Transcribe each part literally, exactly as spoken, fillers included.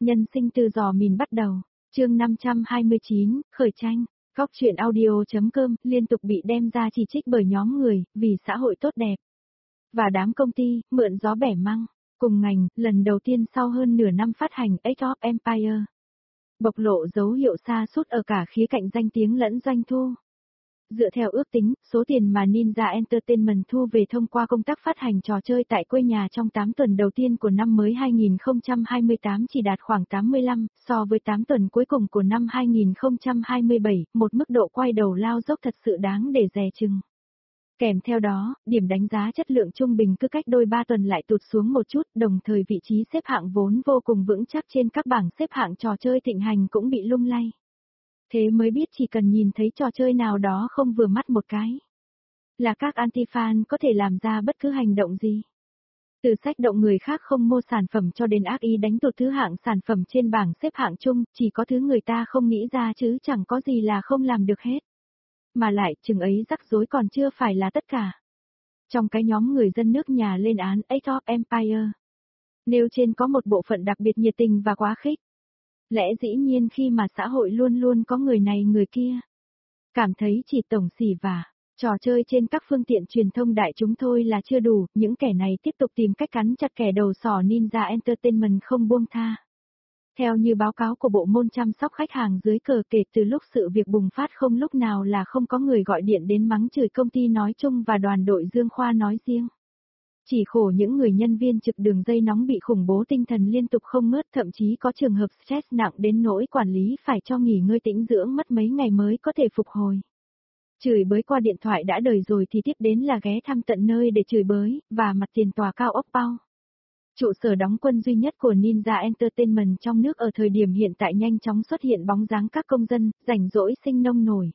Nhân sinh từ giò mìn bắt đầu, chương năm trăm hai mươi chín, khởi tranh, góc truyện audio.com liên tục bị đem ra chỉ trích bởi nhóm người, vì xã hội tốt đẹp. Và đám công ty, mượn gió bẻ măng, cùng ngành, lần đầu tiên sau hơn nửa năm phát hành Age of Empire. Bộc lộ dấu hiệu sa sút ở cả khía cạnh danh tiếng lẫn doanh thu. Dựa theo ước tính, số tiền mà Ninja Entertainment thu về thông qua công tác phát hành trò chơi tại quê nhà trong tám tuần đầu tiên của năm mới hai nghìn không trăm hai mươi tám chỉ đạt khoảng tám mươi lăm, so với tám tuần cuối cùng của năm hai nghìn không trăm hai mươi bảy, một mức độ quay đầu lao dốc thật sự đáng để dè chừng. Kèm theo đó, điểm đánh giá chất lượng trung bình cứ cách đôi ba tuần lại tụt xuống một chút, đồng thời vị trí xếp hạng vốn vô cùng vững chắc trên các bảng xếp hạng trò chơi thịnh hành cũng bị lung lay. Thế mới biết chỉ cần nhìn thấy trò chơi nào đó không vừa mắt một cái, là các anti-fan có thể làm ra bất cứ hành động gì. Từ sách động người khác không mua sản phẩm cho đến ác ý đánh tụt thứ hạng sản phẩm trên bảng xếp hạng chung, chỉ có thứ người ta không nghĩ ra chứ chẳng có gì là không làm được hết. Mà lại, chừng ấy rắc rối còn chưa phải là tất cả. Trong cái nhóm người dân nước nhà lên án Age of Empire, nêu trên có một bộ phận đặc biệt nhiệt tình và quá khích. Lẽ dĩ nhiên khi mà xã hội luôn luôn có người này người kia, cảm thấy chỉ tổng xỉ vả, trò chơi trên các phương tiện truyền thông đại chúng thôi là chưa đủ, những kẻ này tiếp tục tìm cách cắn chặt kẻ đầu sỏ Ninja Entertainment không buông tha. Theo như báo cáo của bộ môn chăm sóc khách hàng dưới cờ, kể từ lúc sự việc bùng phát không lúc nào là không có người gọi điện đến mắng chửi công ty nói chung và đoàn đội Dương Khoa nói riêng. Chỉ khổ những người nhân viên trực đường dây nóng bị khủng bố tinh thần liên tục không ngớt, thậm chí có trường hợp stress nặng đến nỗi quản lý phải cho nghỉ ngơi tĩnh dưỡng mất mấy ngày mới có thể phục hồi. Chửi bới qua điện thoại đã đời rồi thì tiếp đến là ghé thăm tận nơi để chửi bới, và mặt tiền tòa cao ốc bao. Trụ sở đóng quân duy nhất của Ninja Entertainment trong nước ở thời điểm hiện tại nhanh chóng xuất hiện bóng dáng các công dân, rảnh rỗi sinh nông nổi.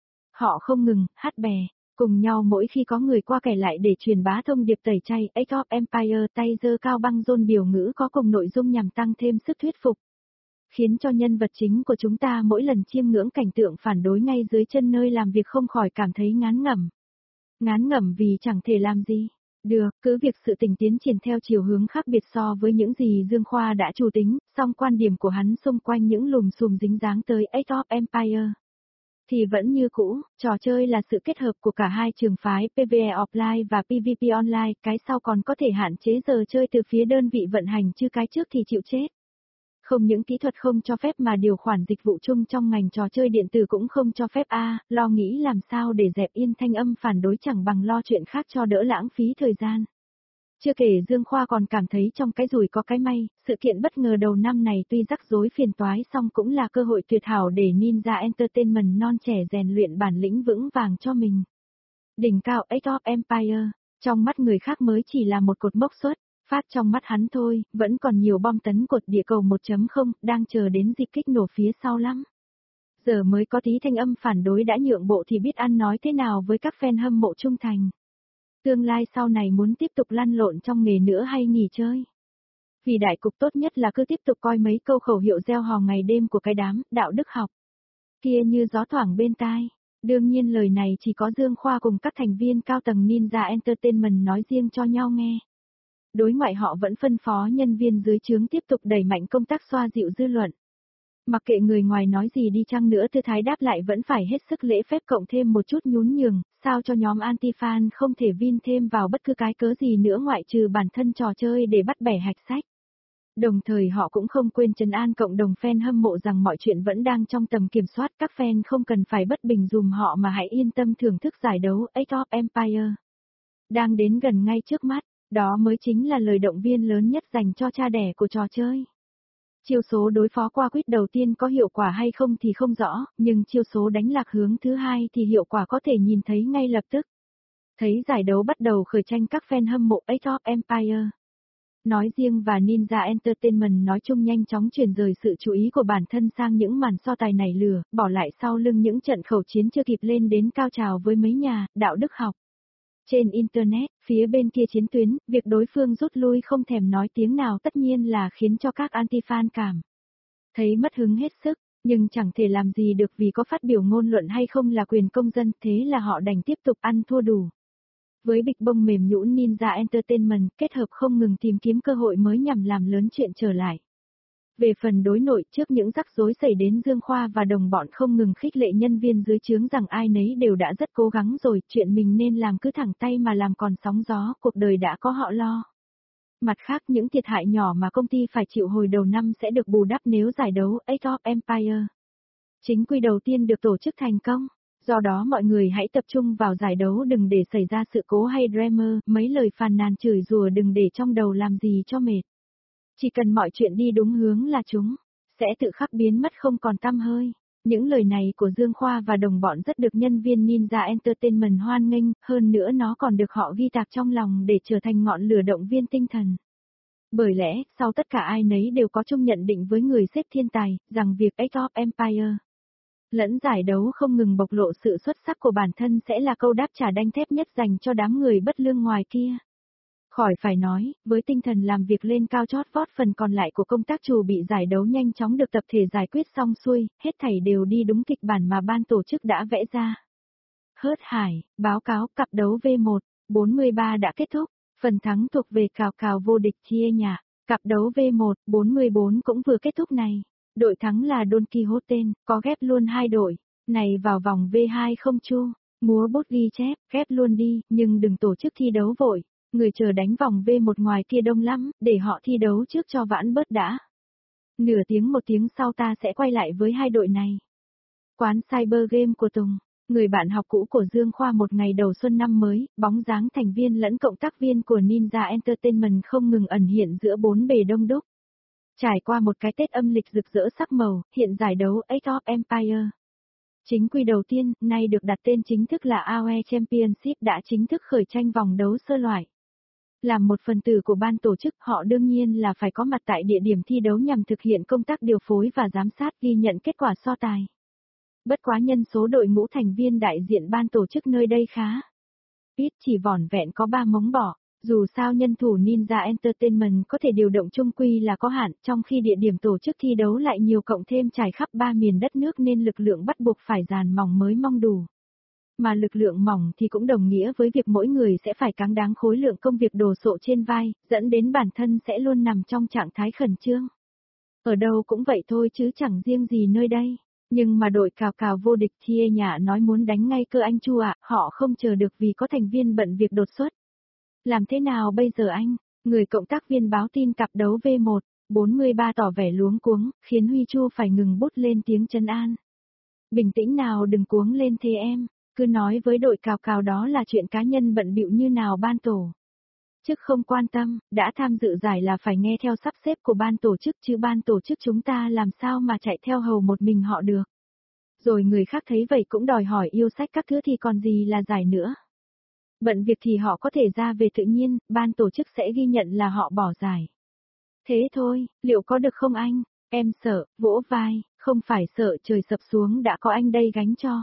Họ không ngừng, hát bè, cùng nhau mỗi khi có người qua kể lại để truyền bá thông điệp tẩy chay Age of Empire, tay giơ cao băng rôn biểu ngữ có cùng nội dung nhằm tăng thêm sức thuyết phục. Khiến cho nhân vật chính của chúng ta mỗi lần chiêm ngưỡng cảnh tượng phản đối ngay dưới chân nơi làm việc không khỏi cảm thấy ngán ngẩm. Ngán ngẩm vì chẳng thể làm gì. Được, cứ việc sự tình tiến triển theo chiều hướng khác biệt so với những gì Dương Khoa đã chủ tính, song quan điểm của hắn xung quanh những lùm xùm dính dáng tới Age of Empire thì vẫn như cũ, trò chơi là sự kết hợp của cả hai trường phái pê vê e Offline và pê vê pê Online, cái sau còn có thể hạn chế giờ chơi từ phía đơn vị vận hành chứ cái trước thì chịu chết. Không những kỹ thuật không cho phép mà điều khoản dịch vụ chung trong ngành trò chơi điện tử cũng không cho phép a, lo nghĩ làm sao để dẹp yên thanh âm phản đối chẳng bằng lo chuyện khác cho đỡ lãng phí thời gian. Chưa kể Dương Khoa còn cảm thấy trong cái rủi có cái may, sự kiện bất ngờ đầu năm này tuy rắc rối phiền toái song cũng là cơ hội tuyệt hảo để Ninja Entertainment non trẻ rèn luyện bản lĩnh vững vàng cho mình. Đỉnh cao Age of Empire, trong mắt người khác mới chỉ là một cột mốc xuất. Phát trong mắt hắn thôi, vẫn còn nhiều bom tấn cột địa cầu một chấm không, đang chờ đến dịp kích nổ phía sau lắm. Giờ mới có tí thanh âm phản đối đã nhượng bộ thì biết ăn nói thế nào với các fan hâm mộ trung thành. Tương lai sau này muốn tiếp tục lăn lộn trong nghề nữa hay nghỉ chơi. Vì đại cục tốt nhất là cứ tiếp tục coi mấy câu khẩu hiệu gieo hò ngày đêm của cái đám, đạo đức học. Kia như gió thoảng bên tai. Đương nhiên lời này chỉ có Dương Khoa cùng các thành viên cao tầng Ninja Entertainment nói riêng cho nhau nghe. Đối ngoại họ vẫn phân phó nhân viên dưới trướng tiếp tục đẩy mạnh công tác xoa dịu dư luận. Mặc kệ người ngoài nói gì đi chăng nữa, tư thái đáp lại vẫn phải hết sức lễ phép cộng thêm một chút nhún nhường, sao cho nhóm anti-fan không thể vin thêm vào bất cứ cái cớ gì nữa ngoại trừ bản thân trò chơi để bắt bẻ hạch sách. Đồng thời họ cũng không quên trấn an cộng đồng fan hâm mộ rằng mọi chuyện vẫn đang trong tầm kiểm soát, các fan không cần phải bất bình dùm họ mà hãy yên tâm thưởng thức giải đấu Age of Empire. Đang đến gần ngay trước mắt. Đó mới chính là lời động viên lớn nhất dành cho cha đẻ của trò chơi. Chiêu số đối phó qua quýt đầu tiên có hiệu quả hay không thì không rõ, nhưng chiêu số đánh lạc hướng thứ hai thì hiệu quả có thể nhìn thấy ngay lập tức. Thấy giải đấu bắt đầu khởi tranh, các fan hâm mộ Age of Empire nói riêng và Ninja Entertainment nói chung nhanh chóng chuyển rời sự chú ý của bản thân sang những màn so tài nảy lửa, bỏ lại sau lưng những trận khẩu chiến chưa kịp lên đến cao trào với mấy nhà, đạo đức học. Trên Internet, phía bên kia chiến tuyến, việc đối phương rút lui không thèm nói tiếng nào tất nhiên là khiến cho các anti-fan cảm thấy mất hứng hết sức, nhưng chẳng thể làm gì được vì có phát biểu ngôn luận hay không là quyền công dân, thế là họ đành tiếp tục ăn thua đủ. Với bịch bông mềm nhũn, Ninja Entertainment kết hợp không ngừng tìm kiếm cơ hội mới nhằm làm lớn chuyện trở lại. Về phần đối nội, trước những rắc rối xảy đến Dương Khoa và đồng bọn không ngừng khích lệ nhân viên dưới trướng rằng ai nấy đều đã rất cố gắng rồi, chuyện mình nên làm cứ thẳng tay mà làm còn sóng gió, cuộc đời đã có họ lo. Mặt khác, những thiệt hại nhỏ mà công ty phải chịu hồi đầu năm sẽ được bù đắp nếu giải đấu Age of Empires chính quy đầu tiên được tổ chức thành công. Do đó mọi người hãy tập trung vào giải đấu, đừng để xảy ra sự cố hay drama, mấy lời phàn nàn chửi rủa đừng để trong đầu làm gì cho mệt. Chỉ cần mọi chuyện đi đúng hướng là chúng sẽ tự khắc biến mất không còn tăm hơi. Những lời này của Dương Khoa và đồng bọn rất được nhân viên Ninja Entertainment hoan nghênh, hơn nữa nó còn được họ ghi tạc trong lòng để trở thành ngọn lửa động viên tinh thần. Bởi lẽ, sau tất cả ai nấy đều có chung nhận định với người xếp thiên tài, rằng việc Age of Empires lẫn giải đấu không ngừng bộc lộ sự xuất sắc của bản thân sẽ là câu đáp trả đanh thép nhất dành cho đám người bất lương ngoài kia. Khỏi phải nói, với tinh thần làm việc lên cao chót vót, phần còn lại của công tác chuẩn bị giải đấu nhanh chóng được tập thể giải quyết xong xuôi, hết thảy đều đi đúng kịch bản mà ban tổ chức đã vẽ ra. Hớt Hải, báo cáo cặp đấu V một, bốn mươi ba đã kết thúc, phần thắng thuộc về Cào Cào vô địch chia nhà, cặp đấu V một, bốn mươi bốn cũng vừa kết thúc này. Đội thắng là Don Quixote, có ghép luôn hai đội, này vào vòng V hai không chu, múa bút ghi chép, ghép luôn đi, nhưng đừng tổ chức thi đấu vội, người chờ đánh vòng V một ngoài kia đông lắm, để họ thi đấu trước cho vãn bớt đã. Nửa tiếng một tiếng sau ta sẽ quay lại với hai đội này. Quán Cyber Game của Tùng, người bạn học cũ của Dương Khoa một ngày đầu xuân năm mới, bóng dáng thành viên lẫn cộng tác viên của Ninja Entertainment không ngừng ẩn hiện giữa bốn bề đông đúc. Trải qua một cái Tết âm lịch rực rỡ sắc màu, hiện giải đấu Age of Empires chính quy đầu tiên, nay được đặt tên chính thức là a o e Championship đã chính thức khởi tranh vòng đấu sơ loại. Làm một phần tử của ban tổ chức, họ đương nhiên là phải có mặt tại địa điểm thi đấu nhằm thực hiện công tác điều phối và giám sát ghi nhận kết quả so tài. Bất quá nhân số đội ngũ thành viên đại diện ban tổ chức nơi đây khá ít, chỉ vỏn vẹn có ba mống bỏ. Dù sao nhân thủ Ninja Entertainment có thể điều động chung quy là có hạn, trong khi địa điểm tổ chức thi đấu lại nhiều cộng thêm trải khắp ba miền đất nước nên lực lượng bắt buộc phải dàn mỏng mới mong đủ. Mà lực lượng mỏng thì cũng đồng nghĩa với việc mỗi người sẽ phải cáng đáng khối lượng công việc đồ sộ trên vai, dẫn đến bản thân sẽ luôn nằm trong trạng thái khẩn trương. Ở đâu cũng vậy thôi chứ chẳng riêng gì nơi đây. Nhưng mà đội Cào Cào vô địch Thia Nhạ nói muốn đánh ngay cơ anh Chu ạ, họ không chờ được vì có thành viên bận việc đột xuất. Làm thế nào bây giờ anh? Người cộng tác viên báo tin cặp đấu V một, bốn mươi ba tỏ vẻ luống cuống, khiến Huy Chu phải ngừng bút lên tiếng trấn an. Bình tĩnh nào, đừng cuống lên thế em, cứ nói với đội Cào Cào đó là chuyện cá nhân bận bịu như nào ban tổ chức không quan tâm, đã tham dự giải là phải nghe theo sắp xếp của ban tổ chức chứ ban tổ chức chúng ta làm sao mà chạy theo hầu một mình họ được. Rồi người khác thấy vậy cũng đòi hỏi yêu sách các thứ thì còn gì là giải nữa. Bận việc thì họ có thể ra về tự nhiên, ban tổ chức sẽ ghi nhận là họ bỏ giải. Thế thôi, liệu có được không anh? Em sợ, vỗ vai, không phải sợ trời sập xuống đã có anh đây gánh cho.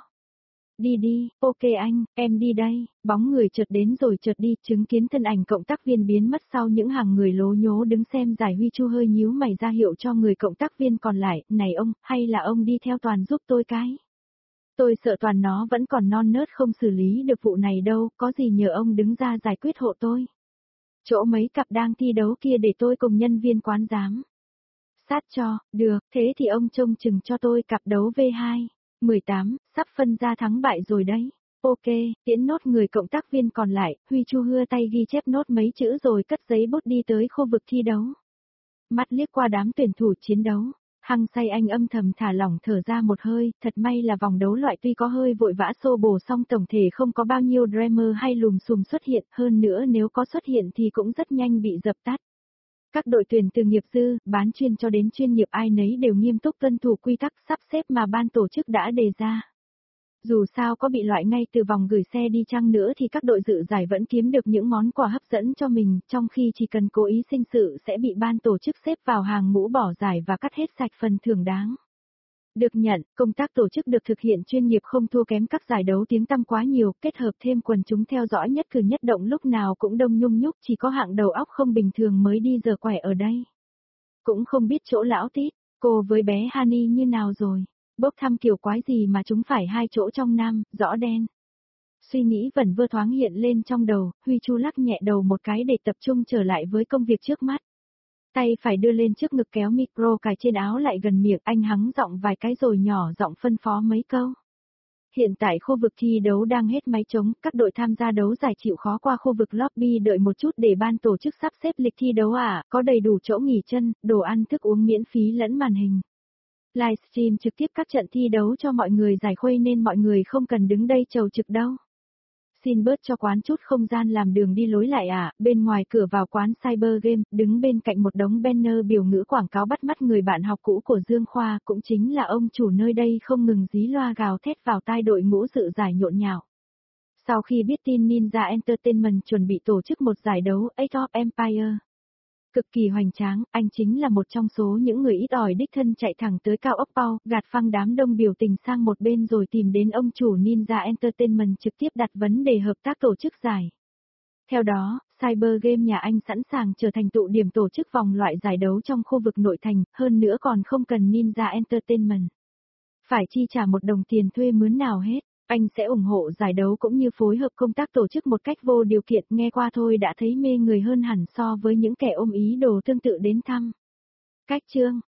Đi đi, ok anh, em đi đây, bóng người chợt đến rồi chợt đi, chứng kiến thân ảnh cộng tác viên biến mất sau những hàng người lố nhố đứng xem giải. Huy Chu hơi nhíu mày ra hiệu cho người cộng tác viên còn lại, này ông, hay là ông đi theo Toàn giúp tôi cái. Tôi sợ Toàn nó vẫn còn non nớt không xử lý được vụ này đâu, có gì nhờ ông đứng ra giải quyết hộ tôi. Chỗ mấy cặp đang thi đấu kia để tôi cùng nhân viên quán giám sát cho, được, thế thì ông trông chừng cho tôi cặp đấu V hai, mười tám, sắp phân ra thắng bại rồi đấy. Ok, tiễn nốt người cộng tác viên còn lại, Huy Chu hưa tay ghi chép nốt mấy chữ rồi cất giấy bút đi tới khu vực thi đấu. Mắt liếc qua đám tuyển thủ chiến đấu. Hăng say anh âm thầm thả lỏng thở ra một hơi, thật may là vòng đấu loại tuy có hơi vội vã xô bồ song tổng thể không có bao nhiêu drama hay lùm xùm xuất hiện, hơn nữa nếu có xuất hiện thì cũng rất nhanh bị dập tắt. Các đội tuyển từ nghiệp dư, bán chuyên cho đến chuyên nghiệp ai nấy đều nghiêm túc tuân thủ quy tắc sắp xếp mà ban tổ chức đã đề ra. Dù sao có bị loại ngay từ vòng gửi xe đi chăng nữa thì các đội dự giải vẫn kiếm được những món quà hấp dẫn cho mình, trong khi chỉ cần cố ý sinh sự sẽ bị ban tổ chức xếp vào hàng ngũ bỏ giải và cắt hết sạch phần thưởng đáng. Được nhận, công tác tổ chức được thực hiện chuyên nghiệp không thua kém các giải đấu tiếng tăm quá nhiều, kết hợp thêm quần chúng theo dõi nhất cử nhất động lúc nào cũng đông nhung nhúc, chỉ có hạng đầu óc không bình thường mới đi giờ quẻ ở đây. Cũng không biết chỗ lão Tít, cô với bé Hani như nào rồi. Bốc thăm kiểu quái gì mà chúng phải hai chỗ trong nam, rõ đen. Suy nghĩ vẩn vơ thoáng hiện lên trong đầu, Huy Chu lắc nhẹ đầu một cái để tập trung trở lại với công việc trước mắt. Tay phải đưa lên trước ngực kéo micro cài trên áo lại gần miệng, anh hắng giọng vài cái rồi nhỏ giọng phân phó mấy câu. Hiện tại khu vực thi đấu đang hết máy trống, các đội tham gia đấu giải chịu khó qua khu vực lobby đợi một chút để ban tổ chức sắp xếp lịch thi đấu à, có đầy đủ chỗ nghỉ chân, đồ ăn thức uống miễn phí lẫn màn hình. Livestream trực tiếp các trận thi đấu cho mọi người giải khuây nên mọi người không cần đứng đây chầu trực đâu. Xin bớt cho quán chút không gian làm đường đi lối lại à, bên ngoài cửa vào quán Cyber Game, đứng bên cạnh một đống banner biểu ngữ quảng cáo bắt mắt người bạn học cũ của Dương Khoa, cũng chính là ông chủ nơi đây không ngừng dí loa gào thét vào tai đội ngũ dự giải nhộn nhạo. Sau khi biết tin Ninja Entertainment chuẩn bị tổ chức một giải đấu Age of Empire cực kỳ hoành tráng, anh chính là một trong số những người ít ỏi đích thân chạy thẳng tới cao ốc Pau, gạt phăng đám đông biểu tình sang một bên rồi tìm đến ông chủ Ninja Entertainment trực tiếp đặt vấn đề hợp tác tổ chức giải. Theo đó, Cyber Game nhà anh sẵn sàng trở thành tụ điểm tổ chức vòng loại giải đấu trong khu vực nội thành, hơn nữa còn không cần Ninja Entertainment phải chi trả một đồng tiền thuê mướn nào hết. Anh sẽ ủng hộ giải đấu cũng như phối hợp công tác tổ chức một cách vô điều kiện, nghe qua thôi đã thấy mê người hơn hẳn so với những kẻ ôm ý đồ tương tự đến thăm. Cách chương